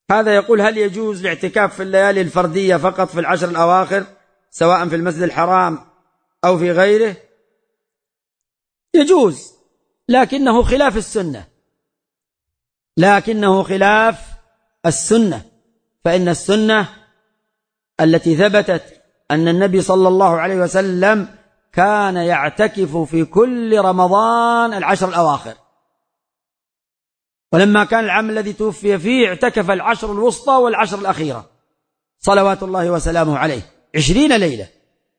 هذا يقول: هل يجوز الاعتكاف في الليالي الفردية فقط في العشر الأواخر سواء في المسجد الحرام أو في غيره؟ يجوز، لكنه خلاف السنة، فإن السنة التي ثبتت أن النبي صلى الله عليه وسلم كان يعتكف في كل رمضان العشر الأواخر، ولما كان العام الذي توفي فيه اعتكف العشر الوسطى والعشر الأخيرة صلوات الله وسلامه عليه 20 ليلة.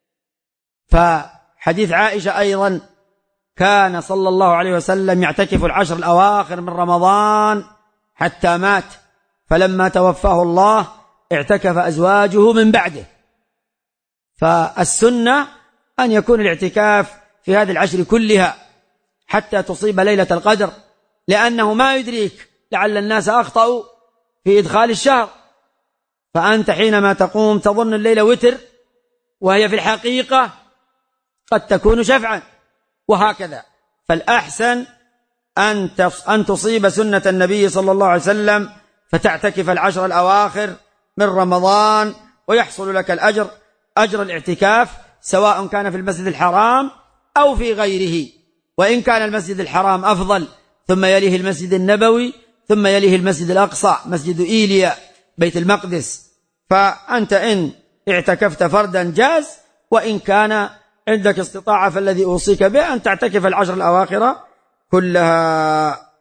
فحديث عائشة أيضا: كان صلى الله عليه وسلم يعتكف العشر الأواخر من رمضان حتى مات، فلما توفاه الله اعتكف أزواجه من بعده. فالسنة أن يكون الاعتكاف في هذه العشر كلها حتى تصيب ليلة القدر، لأنه ما يدريك، لعل الناس أخطأوا في إدخال الشهر، فأنت حينما تقوم تظن الليلة وتر وهي في الحقيقة قد تكون شفعا، وهكذا. فالأحسن أن تصيب سنة النبي صلى الله عليه وسلم فتعتكف العشر الأواخر من رمضان، ويحصل لك أجر الاعتكاف، سواء كان في المسجد الحرام أو في غيره. وإن كان المسجد الحرام أفضل، ثم يليه المسجد النبوي، ثم يليه المسجد الأقصى مسجد إيليا بيت المقدس، فأنت إن اعتكفت فردا جاز، وإن كان عندك استطاعة فالذي أوصيك به أن تعتكف العشر الأواخر كلها.